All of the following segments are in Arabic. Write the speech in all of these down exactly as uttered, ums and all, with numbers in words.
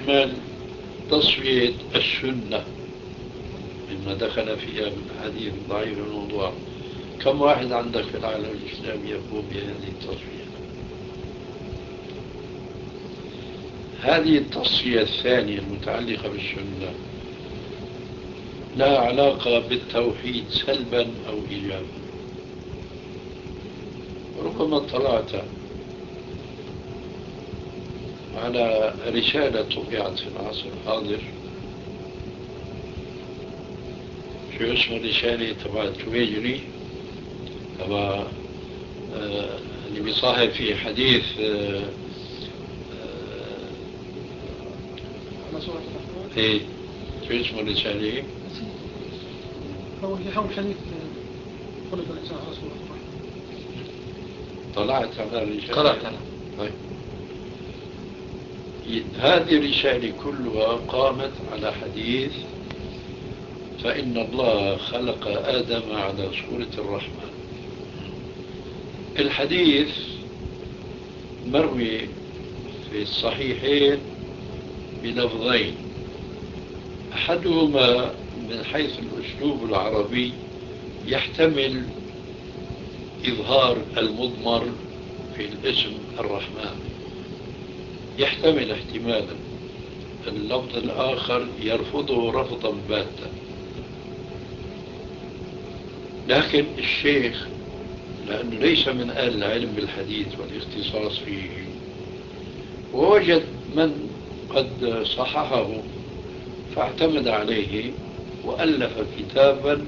تشمل تصفية السنة مما دخل فيها من حديث ضعيف الموضوع. كم واحد عندك في العالم الإسلامي يقوم بهذه التصفية؟ هذه التصفية الثانية المتعلقة بالسنة لها علاقة بالتوحيد سلبا أو إيجابا. ربما اطلعت على رسالة طبعت في العصر الحاضر، شو اسم الرسالة تبع تويجري، تبع آه اللي بيصاحب في حديث آه آه ايه شو اسم الرسالة؟ هو في حول حديث خلق الإنسان على صورة الله. طلعت على الرسالة؟ قرأت أنا. طيب. هذه الرسالة كلها قامت على حديث فإن الله خلق آدم على صورة الرحمن. الحديث مروي في الصحيحين بلفظين، أحدهما من حيث الأسلوب العربي يحتمل إظهار المضمر في الاسم الرحمن، يحتمل احتمالا. اللفظ الآخر يرفضه رفضا باتا. لكن الشيخ لأنه ليس من أهل العلم بالحديث والاختصاص فيه، ووجد من قد صححه فاعتمد عليه وألف كتابا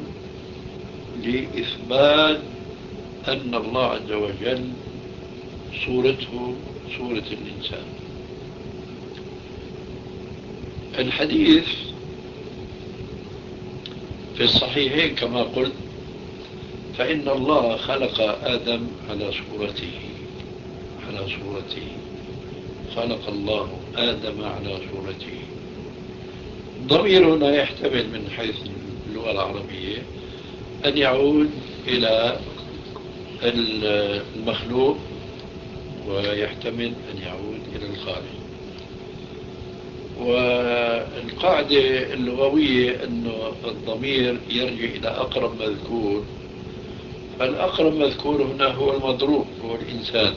لإثبات أن الله عز وجل صورته صورة الإنسان. الحديث في الصحيحين كما قلت فإن الله خلق آدم على صورته على صورته خلق الله آدم على صورته. ضمير هنا يحتمل من حيث اللغة العربية أن يعود إلى المخلوق ويحتمل أن يعود إلى الخالق. والقاعدة اللغوية أن الضمير يرجع إلى أقرب مذكور، فالأقرب مذكور هنا هو المضروب، هو الإنسان.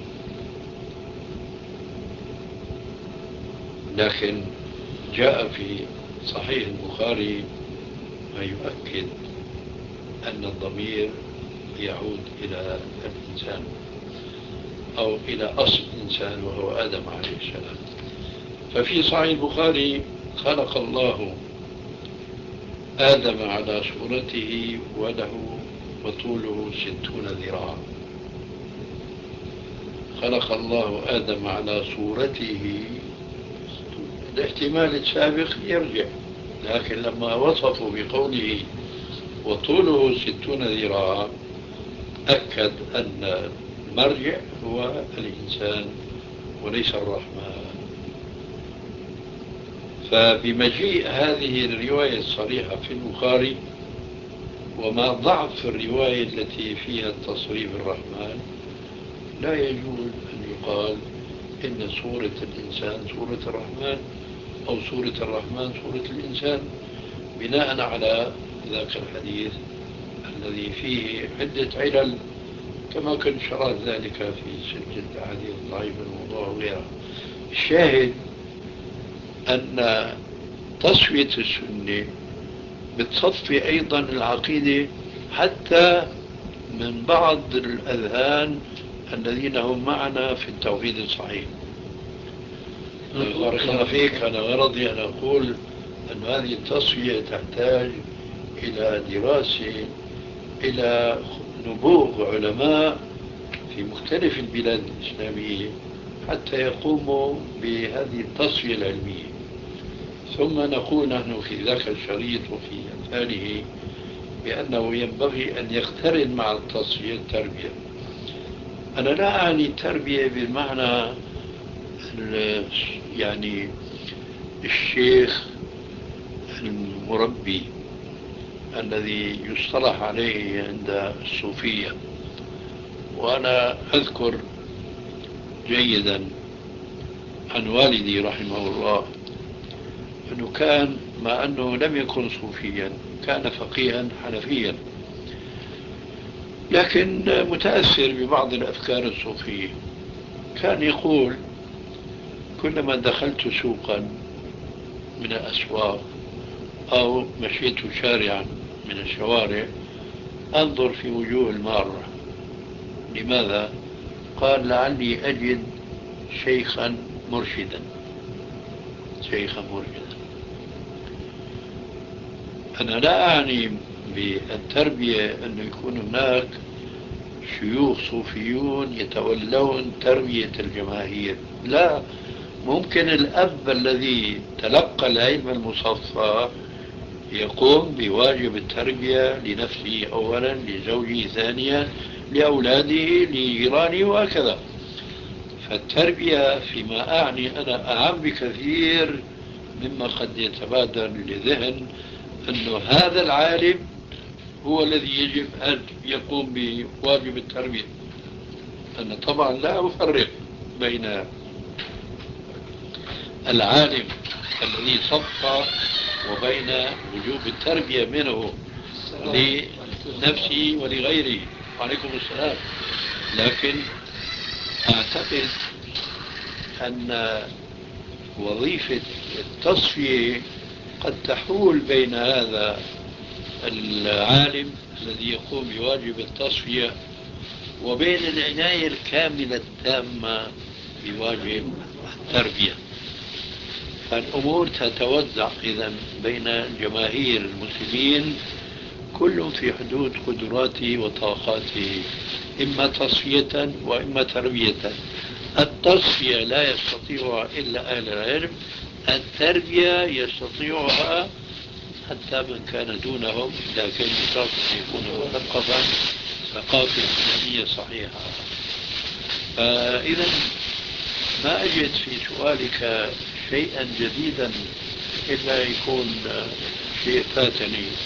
لكن جاء في صحيح البخاري ما يؤكد أن الضمير يعود إلى الإنسان أو إلى أصل الإنسان وهو آدم عليه السلام. ففي صحيح البخاري خلق الله آدم على صورته وله وطوله ستون ذراعا. خلق الله آدم على صورته، الاحتمال السابق يرجع، لكن لما وصفوا بقوله وطوله ستون ذراعا أكد أن المرجع هو الإنسان وليس الرحمن. فبمجيء هذه الرواية الصريحة في البخاري وما ضعف الرواية التي فيها التصريف الرحمن، لا يجوز أن يقال إن صورة الإنسان صورة الرحمن أو صورة الرحمن صورة الإنسان بناء على ذاك الحديث الذي فيه عدة علل كما كنت شرحت ذلك في سلسلة الأحاديث الضعيفة الموضوع وغيرها. الشاهد أن تصفية السنة بتصفي أيضا العقيدة حتى من بعض الأذهان الذين هم معنا في التوحيد الصحيح. بارك الله فيك. أنا غرضي أن أقول أن هذه التصفية تحتاج إلى دراسة، إلى نبوغ علماء في مختلف البلاد الإسلامية حتى يقوموا بهذه التصفية العلمية. ثم نقول نحن في ذاك الشريط وفي أمثاله بأنه ينبغي أن يقترن مع التصفية التربية. أنا لا أعني التربية بمعنى يعني الشيخ المربي الذي يصطلح عليه عند الصوفية. وأنا أذكر جيدا عن والدي رحمه الله أنه كان مع أنه لم يكن صوفيا كان فقيها حنفيا، لكن متأثر ببعض الأفكار الصوفية. كان يقول: كلما دخلت سوقا من الأسواق أو مشيت شارعا من الشوارع أنظر في وجوه المارة. لماذا؟ قال: لعلي أجد شيخا مرشدا شيخا مرشدا. أنا لا أعني بالتربية أنه يكون هناك شيوخ صوفيون يتولون تربية الجماهير، لا، ممكن الأب الذي تلقى العلم المصفى يقوم بواجب التربية لنفسه أولا، لزوجه ثانيا، لأولاده، لجيرانه، وهكذا. فالتربية فيما أعني أنا أعم بكثير مما قد يتبادر لذهن أنه هذا العالم هو الذي يجب أن يقوم بواجب التربية. أنا طبعا لا أفرق بين العالم الذي صفى وبين وجوب التربية منه لنفسه ولغيره. وعليكم السلام. لكن أعتقد أن وظيفة التصفية قد تحول بين هذا العالم الذي يقوم بواجب التصفية وبين العناية الكاملة التامة بواجب التربية. فالأمور تتوزع إذن بين جماهير المسلمين كل في حدود قدراته وطاقاته، إما تصفية وإما تربية. التصفية لا يستطيعها إلا أهل العلم، التربية يستطيعها حتى من كان دونهم، لكن بشرط أن يكون مثقفا ثقافة إسلامية صحيحة. فإذا ما أجد في سؤالك شيئا جديدا إلا يكون شيء فاتني.